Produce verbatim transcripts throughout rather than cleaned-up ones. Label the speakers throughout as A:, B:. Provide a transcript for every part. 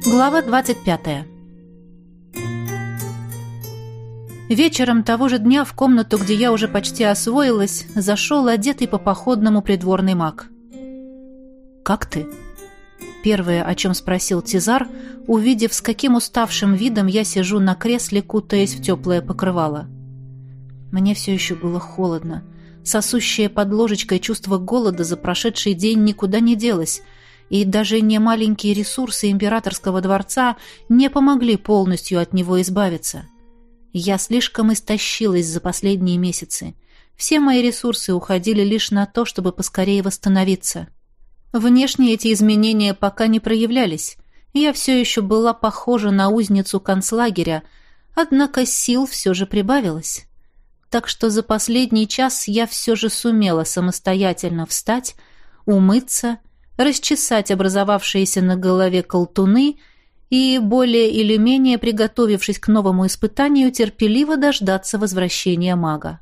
A: Глава двадцать пятая. Вечером того же дня в комнату, где я уже почти освоилась, зашел одетый по-походному придворный маг. «Как ты?» Первое, о чем спросил Тизар, увидев, с каким уставшим видом я сижу на кресле, кутаясь в теплое покрывало. Мне все еще было холодно. Сосущее под ложечкой чувство голода за прошедший день никуда не делось, и даже не маленькие ресурсы императорского дворца не помогли полностью от него избавиться. Я слишком истощилась за последние месяцы. Все мои ресурсы уходили лишь на то, чтобы поскорее восстановиться. Внешне эти изменения пока не проявлялись. Я все еще была похожа на узницу концлагеря, однако сил все же прибавилось. Так что за последний час я все же сумела самостоятельно встать, умыться, расчесать образовавшиеся на голове колтуны и, более или менее приготовившись к новому испытанию, терпеливо дождаться возвращения мага.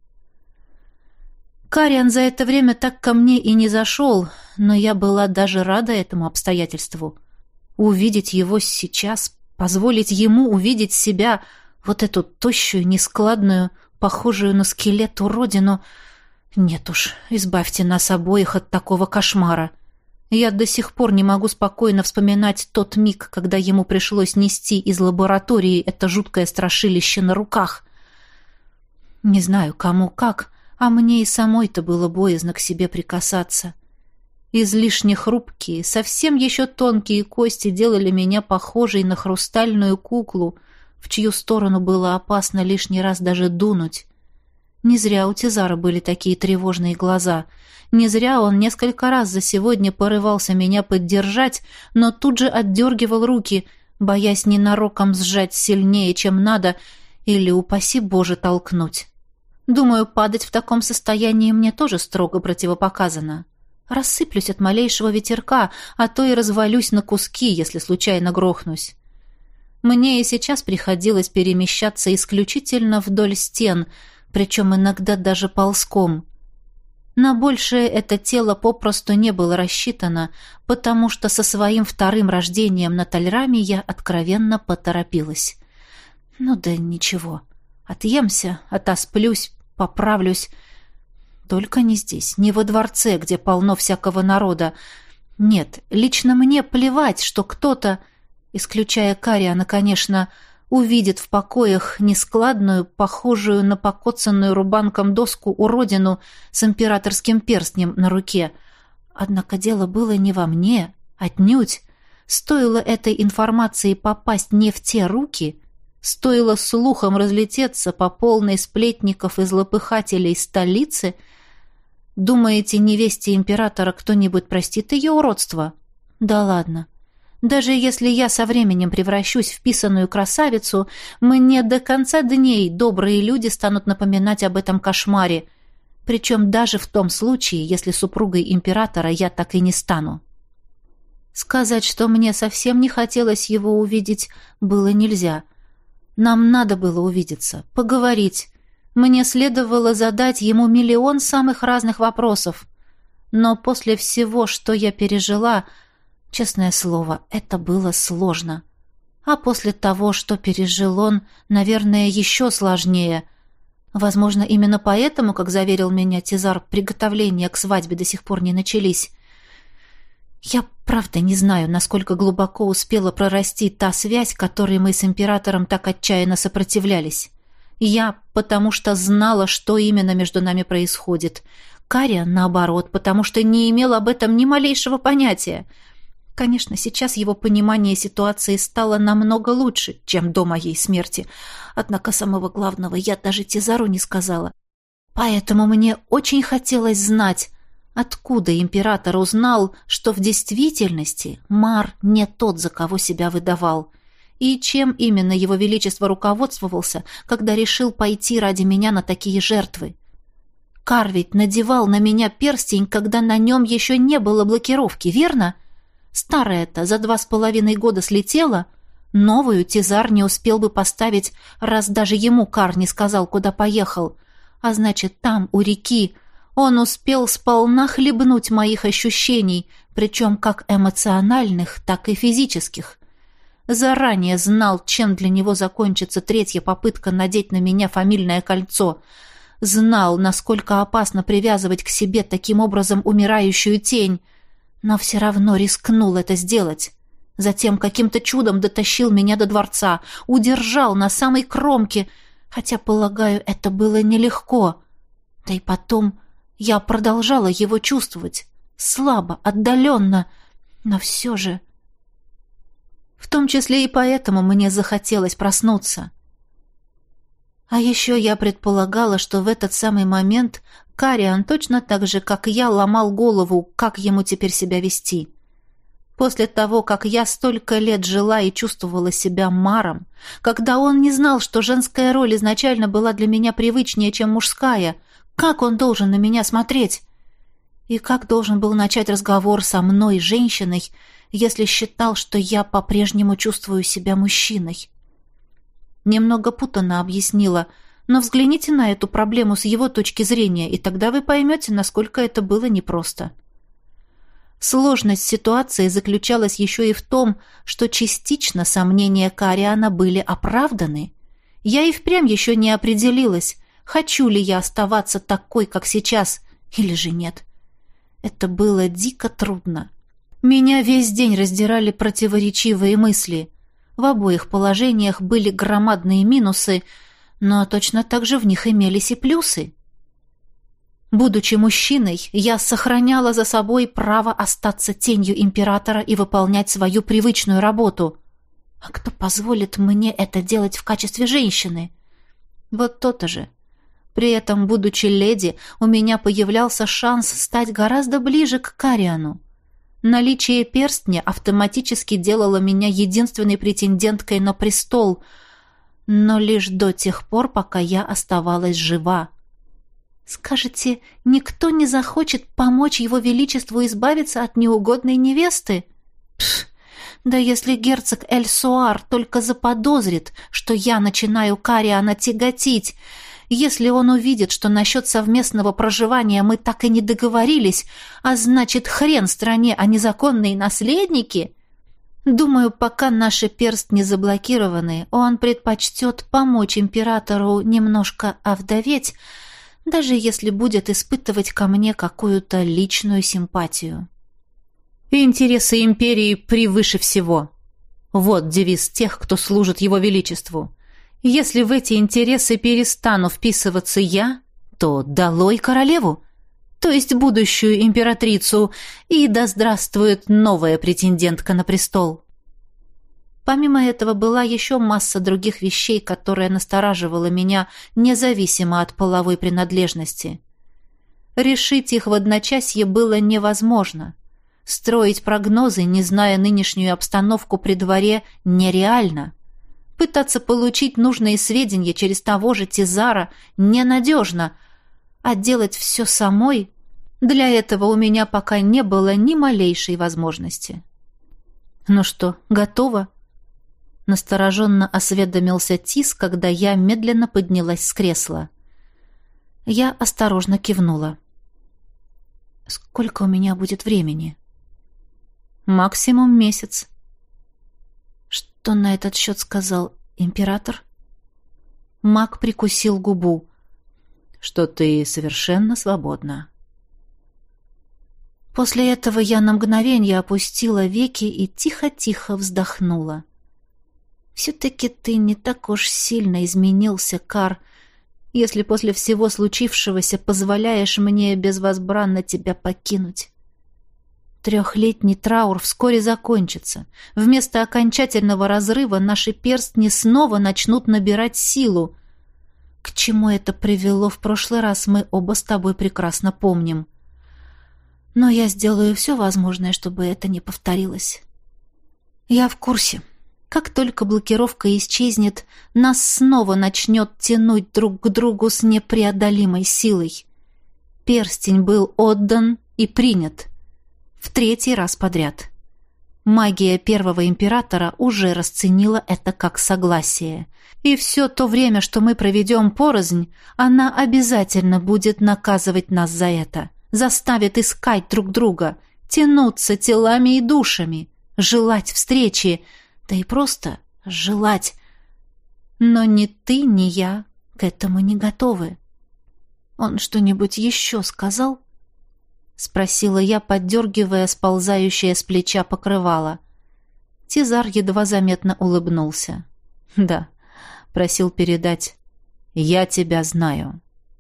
A: Кариан за это время так ко мне и не зашел, но я была даже рада этому обстоятельству. Увидеть его сейчас, позволить ему увидеть себя, вот эту тощую, нескладную, похожую на скелет уродину. Нет уж, избавьте нас обоих от такого кошмара. Я до сих пор не могу спокойно вспоминать тот миг, когда ему пришлось нести из лаборатории это жуткое страшилище на руках. Не знаю, кому как, а мне и самой-то было боязно к себе прикасаться. Излишне хрупкие, совсем еще тонкие кости делали меня похожей на хрустальную куклу, в чью сторону было опасно лишний раз даже дунуть. Не зря у Тизара были такие тревожные глаза. Не зря он несколько раз за сегодня порывался меня поддержать, но тут же отдергивал руки, боясь ненароком сжать сильнее, чем надо, или, упаси Боже, толкнуть. Думаю, падать в таком состоянии мне тоже строго противопоказано. Рассыплюсь от малейшего ветерка, а то и развалюсь на куски, если случайно грохнусь. Мне и сейчас приходилось перемещаться исключительно вдоль стен, причем иногда даже ползком. На большее это тело попросту не было рассчитано, потому что со своим вторым рождением на Тальраме я откровенно поторопилась. Ну да ничего, отъемся, отосплюсь, поправлюсь. Только не здесь, не во дворце, где полно всякого народа. Нет, лично мне плевать, что кто-то, исключая Кариана, конечно, увидит в покоях нескладную, похожую на покоцанную рубанком доску уродину с императорским перстнем на руке. Однако дело было не во мне, отнюдь. Стоило этой информации попасть не в те руки, стоило слухом разлететься по полной сплетников и злопыхателей столицы. Думаете, невесте императора кто-нибудь простит ее уродство? Да ладно. Даже если я со временем превращусь в писаную красавицу, мне до конца дней добрые люди станут напоминать об этом кошмаре, причем даже в том случае, если супругой императора я так и не стану. Сказать, что мне совсем не хотелось его увидеть, было нельзя. Нам надо было увидеться, поговорить. Мне следовало задать ему миллион самых разных вопросов. Но после всего, что я пережила, честное слово, это было сложно. А после того, что пережил он, наверное, еще сложнее. Возможно, именно поэтому, как заверил меня Тизар, приготовления к свадьбе до сих пор не начались. Я правда не знаю, насколько глубоко успела прорасти та связь, которой мы с императором так отчаянно сопротивлялись. Я, потому что знала, что именно между нами происходит. Кариан, наоборот, потому что не имел об этом ни малейшего понятия. Конечно, сейчас его понимание ситуации стало намного лучше, чем до моей смерти. Однако самого главного я даже Тизару не сказала. Поэтому мне очень хотелось знать, откуда император узнал, что в действительности Мар не тот, за кого себя выдавал, и чем именно его величество руководствовался, когда решил пойти ради меня на такие жертвы. Кар ведь надевал на меня перстень, когда на нем еще не было блокировки, верно? Старая-то за два с половиной года слетела, новую Тизар не успел бы поставить, раз даже ему Кар не сказал, куда поехал. А значит, там, у реки, он успел сполна хлебнуть моих ощущений, причем как эмоциональных, так и физических. Заранее знал, чем для него закончится третья попытка надеть на меня фамильное кольцо. Знал, насколько опасно привязывать к себе таким образом умирающую тень. Но все равно рискнул это сделать. Затем каким-то чудом дотащил меня до дворца, удержал на самой кромке, хотя, полагаю, это было нелегко. Да и потом я продолжала его чувствовать. Слабо, отдаленно, но все же... В том числе и поэтому мне захотелось проснуться. А еще я предполагала, что в этот самый момент Кариан точно так же, как я, ломал голову, как ему теперь себя вести. После того, как я столько лет жила и чувствовала себя маром, когда он не знал, что женская роль изначально была для меня привычнее, чем мужская, как он должен на меня смотреть? И как должен был начать разговор со мной, женщиной, если считал, что я по-прежнему чувствую себя мужчиной? Немного путанно объяснила, но взгляните на эту проблему с его точки зрения, и тогда вы поймете, насколько это было непросто. Сложность ситуации заключалась еще и в том, что частично сомнения Кариана были оправданы. Я и впрямь еще не определилась, хочу ли я оставаться такой, как сейчас, или же нет. Это было дико трудно. Меня весь день раздирали противоречивые мысли. В обоих положениях были громадные минусы, но точно так же в них имелись и плюсы. Будучи мужчиной, я сохраняла за собой право остаться тенью императора и выполнять свою привычную работу. А кто позволит мне это делать в качестве женщины? Вот то-то же. При этом, будучи леди, у меня появлялся шанс стать гораздо ближе к Кариану. Наличие перстня автоматически делало меня единственной претенденткой на престол, но лишь до тех пор, пока я оставалась жива. Скажете, никто не захочет помочь его величеству избавиться от неугодной невесты? Пф, да если герцог Эль-Суар только заподозрит, что я начинаю Кариана тяготить, если он увидит, что насчет совместного проживания мы так и не договорились, а значит, хрен стране, а незаконные наследники... Думаю, пока наши перстни заблокированы, он предпочтет помочь императору немножко овдоветь, даже если будет испытывать ко мне какую-то личную симпатию. «Интересы империи превыше всего». Вот девиз тех, кто служит его величеству. Если в эти интересы перестану вписываться я, то долой королеву, то есть будущую императрицу, и да здравствует новая претендентка на престол. Помимо этого была еще масса других вещей, которые настораживала меня, независимо от половой принадлежности. Решить их в одночасье было невозможно. Строить прогнозы, не зная нынешнюю обстановку при дворе, нереально. Пытаться получить нужные сведения через того же Тизара ненадежно, а делать все самой, для этого у меня пока не было ни малейшей возможности. «Ну что, готово?» Настороженно осведомился Тис, когда я медленно поднялась с кресла. Я осторожно кивнула. «Сколько у меня будет времени?» «Максимум месяц». «Что на этот счет сказал император?» Маг прикусил губу. «Что ты совершенно свободна». После этого я на мгновение опустила веки и тихо-тихо вздохнула. «Все-таки ты не так уж сильно изменился, Кар, если после всего случившегося позволяешь мне безвозбранно тебя покинуть. Трехлетний траур вскоре закончится. Вместо окончательного разрыва наши перстни снова начнут набирать силу. К чему это привело в прошлый раз, мы оба с тобой прекрасно помним. Но я сделаю все возможное, чтобы это не повторилось. Я в курсе. Как только блокировка исчезнет, нас снова начнет тянуть друг к другу с непреодолимой силой. Перстень был отдан и принят. В третий раз подряд. Магия первого императора уже расценила это как согласие. И все то время, что мы проведем порознь, она обязательно будет наказывать нас за это. Заставит искать друг друга, тянуться телами и душами, желать встречи, да и просто желать. Но ни ты, ни я к этому не готовы. Он что-нибудь еще сказал? Спросила я, поддергивая сползающее с плеча покрывало. Тизар едва заметно улыбнулся. Да, просил передать: «Я тебя знаю».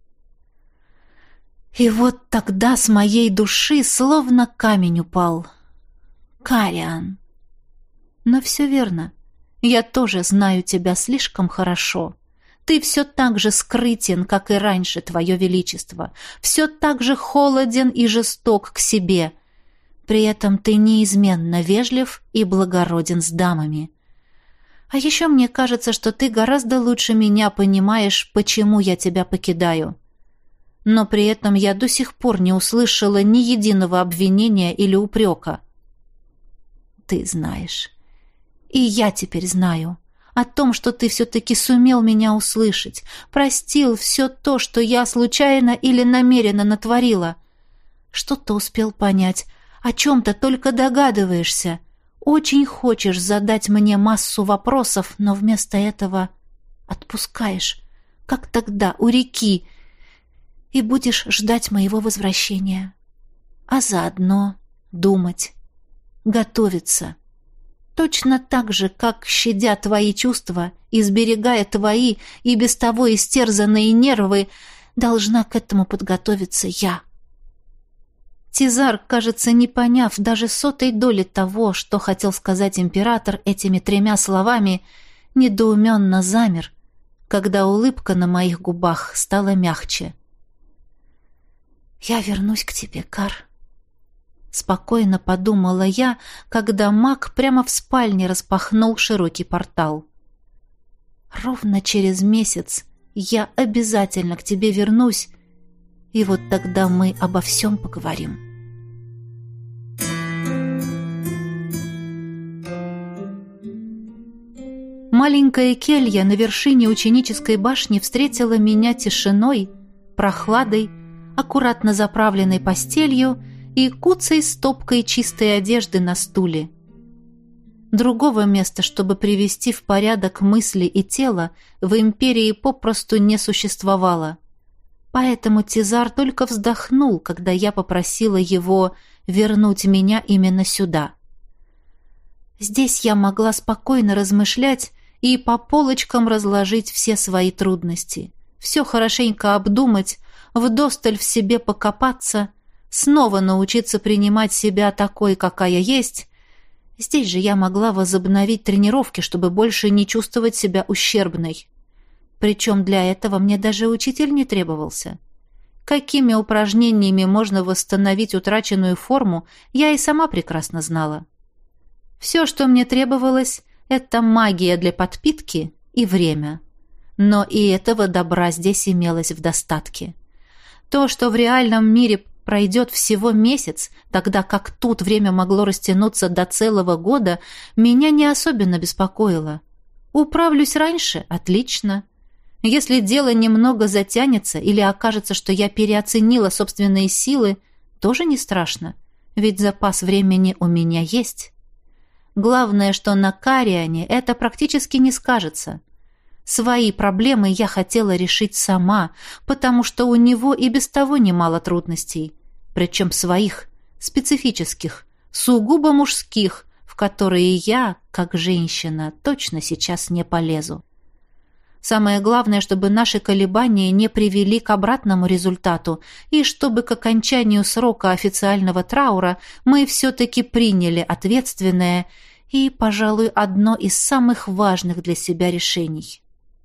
A: И вот тогда с моей души словно камень упал. Кариан. Но все верно. Я тоже знаю тебя слишком хорошо. Ты все так же скрытен, как и раньше, твое величество. Все так же холоден и жесток к себе. При этом ты неизменно вежлив и благороден с дамами. А еще мне кажется, что ты гораздо лучше меня понимаешь, почему я тебя покидаю. Но при этом я до сих пор не услышала ни единого обвинения или упрека. Ты знаешь. И я теперь знаю. О том, что ты все-таки сумел меня услышать, простил все то, что я случайно или намеренно натворила. Что-то успел понять, о чем-то только догадываешься. Очень хочешь задать мне массу вопросов, но вместо этого отпускаешь, как тогда у реки, и будешь ждать моего возвращения. А заодно думать, готовиться. Точно так же, как, щадя твои чувства и сберегая твои и без того истерзанные нервы, должна к этому подготовиться я. Тизар, кажется, не поняв даже сотой доли того, что хотел сказать император этими тремя словами, недоуменно замер, когда улыбка на моих губах стала мягче. «Я вернусь к тебе, Кар», — спокойно подумала я, когда маг прямо в спальне распахнул широкий портал. «Ровно через месяц я обязательно к тебе вернусь, и вот тогда мы обо всем поговорим». Маленькая келья на вершине ученической башни встретила меня тишиной, прохладой, аккуратно заправленной постелью и куцей стопкой чистой одежды на стуле. Другого места, чтобы привести в порядок мысли и тело, в империи попросту не существовало. Поэтому Тизар только вздохнул, когда я попросила его вернуть меня именно сюда. Здесь я могла спокойно размышлять и по полочкам разложить все свои трудности, все хорошенько обдумать, вдосталь в себе покопаться, снова научиться принимать себя такой, какая есть. Здесь же я могла возобновить тренировки, чтобы больше не чувствовать себя ущербной. Причем для этого мне даже учитель не требовался. Какими упражнениями можно восстановить утраченную форму, я и сама прекрасно знала. Все, что мне требовалось, это магия для подпитки и время. Но и этого добра здесь имелось в достатке. То, что в реальном мире пройдет всего месяц, тогда как тут время могло растянуться до целого года, меня не особенно беспокоило. Управлюсь раньше – отлично. Если дело немного затянется или окажется, что я переоценила собственные силы, тоже не страшно, ведь запас времени у меня есть. Главное, что на Кариане это практически не скажется. Свои проблемы я хотела решить сама, потому что у него и без того немало трудностей, причем своих, специфических, сугубо мужских, в которые я, как женщина, точно сейчас не полезу. Самое главное, чтобы наши колебания не привели к обратному результату, и чтобы к окончанию срока официального траура мы все-таки приняли ответственное и, пожалуй, одно из самых важных для себя решений.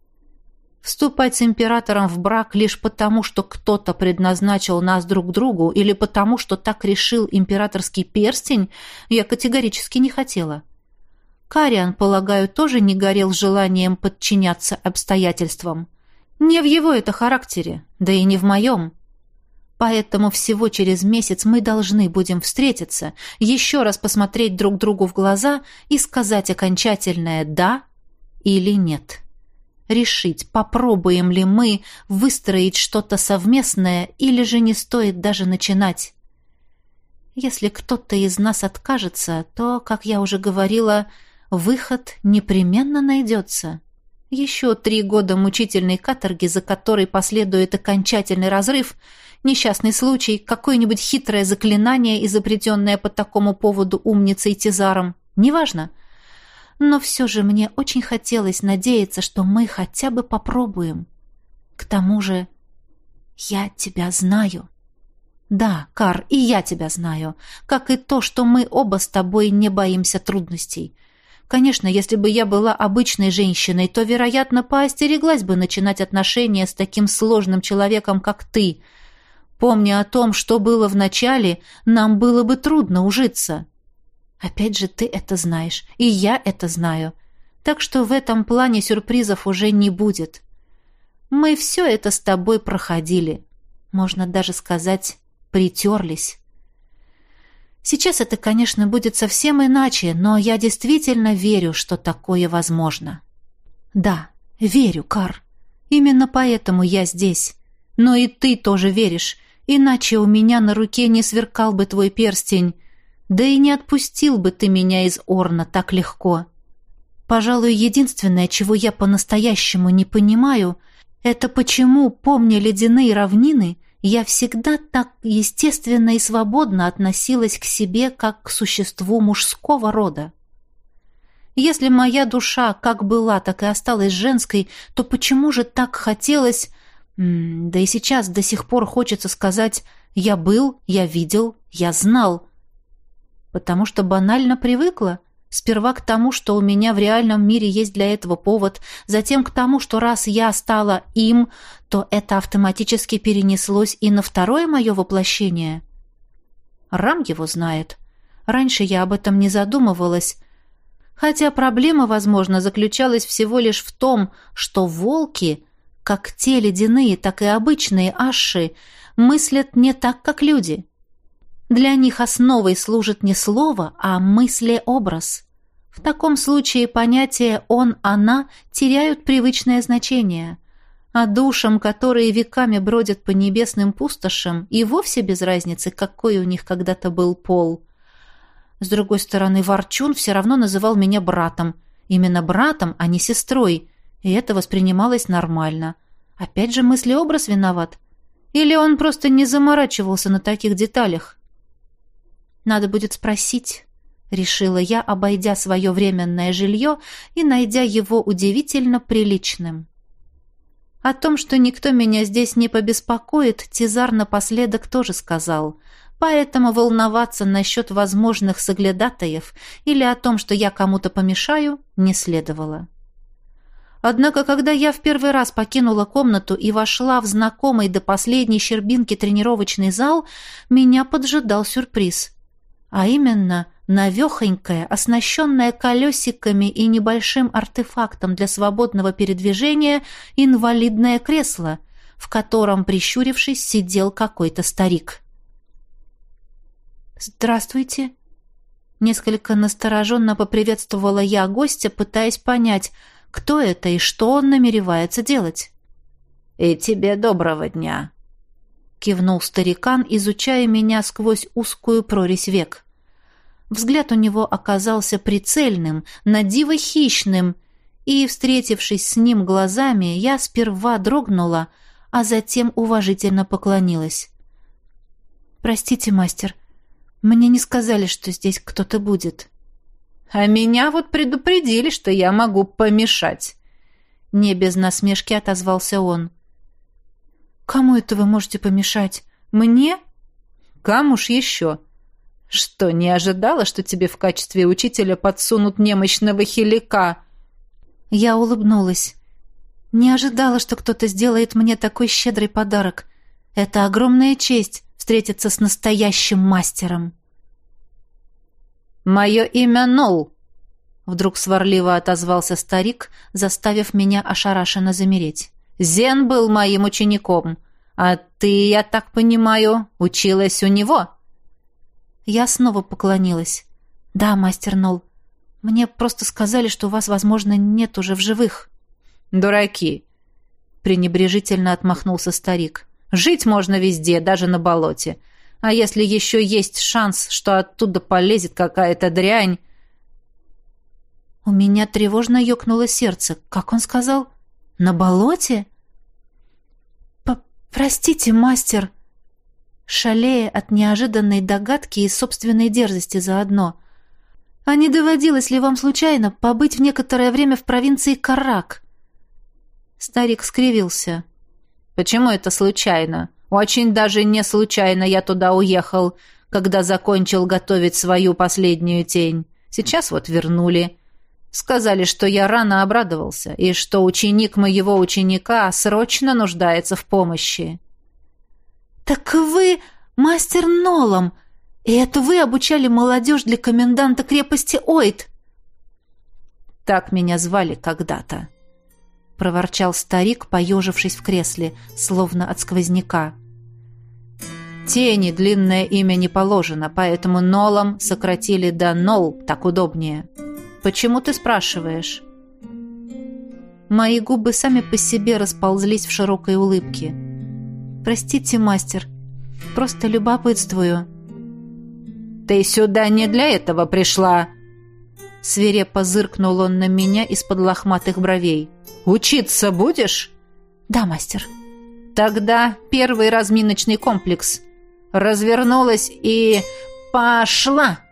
A: Вступать с императором в брак лишь потому, что кто-то предназначил нас друг другу, или потому, что так решил императорский перстень, я категорически не хотела. Кариан, полагаю, тоже не горел желанием подчиняться обстоятельствам. Не в его это характере, да и не в моем. Поэтому всего через месяц мы должны будем встретиться, еще раз посмотреть друг другу в глаза и сказать окончательное «да» или «нет». Решить, попробуем ли мы выстроить что-то совместное или же не стоит даже начинать. Если кто-то из нас откажется, то, как я уже говорила, выход непременно найдется. Еще три года мучительной каторги, за которой последует окончательный разрыв, несчастный случай, какое-нибудь хитрое заклинание, изобретенное по такому поводу умницей Тизаром, неважно. Но все же мне очень хотелось надеяться, что мы хотя бы попробуем. К тому же я тебя знаю. Да, Кар, и я тебя знаю, как и то, что мы оба с тобой не боимся трудностей. Конечно, если бы я была обычной женщиной, то, вероятно, поостереглась бы начинать отношения с таким сложным человеком, как ты. Помня о том, что было в начале, нам было бы трудно ужиться. Опять же, ты это знаешь, и я это знаю. Так что в этом плане сюрпризов уже не будет. Мы все это с тобой проходили. Можно даже сказать, притерлись. Сейчас это, конечно, будет совсем иначе, но я действительно верю, что такое возможно. Да, верю, Кар. Именно поэтому я здесь. Но и ты тоже веришь, иначе у меня на руке не сверкал бы твой перстень, да и не отпустил бы ты меня из Орна так легко. Пожалуй, единственное, чего я по-настоящему не понимаю, это почему, помня ледяные равнины, я всегда так естественно и свободно относилась к себе, как к существу мужского рода. Если моя душа как была, так и осталась женской, то почему же так хотелось, да и сейчас до сих пор хочется сказать «я был, я видел, я знал», потому что банально привыкла, сперва к тому, что у меня в реальном мире есть для этого повод, затем к тому, что раз я стала им, то это автоматически перенеслось и на второе мое воплощение. Рам его знает. Раньше я об этом не задумывалась, хотя проблема, возможно, заключалась всего лишь в том, что волки, как те ледяные, так и обычные аши, мыслят не так, как люди. Для них основой служит не слово, а мыслеобраз. В таком случае понятия «он», «она» теряют привычное значение, а душам, которые веками бродят по небесным пустошам, и вовсе без разницы, какой у них когда-то был пол. С другой стороны, Ворчун все равно называл меня братом. Именно братом, а не сестрой, и это воспринималось нормально. Опять же мыслеобраз виноват? Или он просто не заморачивался на таких деталях? Надо будет спросить, решила я, обойдя свое временное жилье и найдя его удивительно приличным. О том, что никто меня здесь не побеспокоит, Тизар напоследок тоже сказал, поэтому волноваться насчет возможных соглядатаев или о том, что я кому-то помешаю, не следовало. Однако, когда я в первый раз покинула комнату и вошла в знакомый до последней щербинки тренировочный зал, меня поджидал сюрприз. А именно, навехонькое, оснащенное колесиками и небольшим артефактом для свободного передвижения инвалидное кресло, в котором, прищурившись, сидел какой-то старик. «Здравствуйте!» Несколько настороженно поприветствовала я гостя, пытаясь понять, кто это и что он намеревается делать. «И тебе доброго дня!» кивнул старикан, изучая меня сквозь узкую прорезь век. Взгляд у него оказался прицельным, на диво хищным, и, встретившись с ним глазами, я сперва дрогнула, а затем уважительно поклонилась. «Простите, мастер, мне не сказали, что здесь кто-то будет». «А меня вот предупредили, что я могу помешать», — не без насмешки отозвался он. «Кому это вы можете помешать? Мне?» «Кому ж еще? Что, не ожидала, что тебе в качестве учителя подсунут немощного хилика?» Я улыбнулась. Не ожидала, что кто-то сделает мне такой щедрый подарок. Это огромная честь — встретиться с настоящим мастером. «Мое имя Нол», — вдруг сварливо отозвался старик, заставив меня ошарашенно замереть. «Зен был моим учеником, а ты, я так понимаю, училась у него?» Я снова поклонилась. «Да, мастер Нол, мне просто сказали, что вас, возможно, нет уже в живых». «Дураки!» — пренебрежительно отмахнулся старик. «Жить можно везде, даже на болоте. А если еще есть шанс, что оттуда полезет какая-то дрянь...» меня тревожно ёкнуло сердце. Как он сказал? На болоте? «Простите, мастер!» Шалея от неожиданной догадки и собственной дерзости заодно. «А не доводилось ли вам случайно побыть в некоторое время в провинции Карак?» Старик скривился. «Почему это случайно? Очень даже не случайно я туда уехал, когда закончил готовить свою последнюю тень. Сейчас вот вернули. Сказали, что я рано обрадовался, и что ученик моего ученика срочно нуждается в помощи». «Так вы мастер Нолом, и это вы обучали молодежь для коменданта крепости Ойд?» «Так меня звали когда-то», — проворчал старик, поежившись в кресле, словно от сквозняка. «Тени длинное имя не положено, поэтому Нолом сократили до Нол, так удобнее. Почему ты спрашиваешь?» Мои губы сами по себе расползлись в широкой улыбке. «Простите, мастер, просто любопытствую». «Ты сюда не для этого пришла!» Свирепо зыркнул он на меня из-под лохматых бровей. «Учиться будешь?» «Да, мастер». «Тогда первый разминочный комплекс. Развернулась и пошла!»